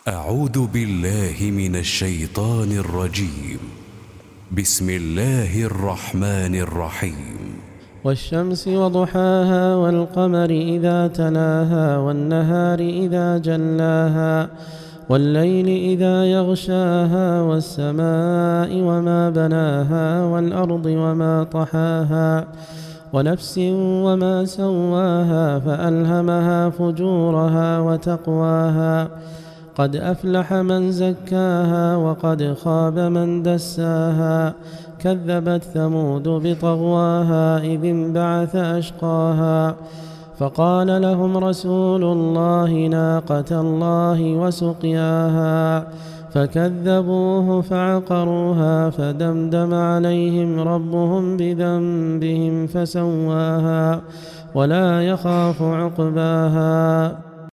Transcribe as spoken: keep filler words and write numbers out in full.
أعوذ بالله من الشيطان الرجيم. بسم الله الرحمن الرحيم. والشمس وضحاها والقمر إذا تلاها والنهار إذا جلاها والليل إذا يغشاها والسماء وما بناها والأرض وما طحاها ونفس وما سواها فألهمها فجورها وتقواها قد أفلح من زكاها وقد خاب من دساها كذبت ثمود بطغواها إذ انبعث أشقاها فقال لهم رسول الله ناقة الله وسقياها فكذبوه فعقروها فدمدم عليهم ربهم بذنبهم فسواها ولا يخاف عقباها.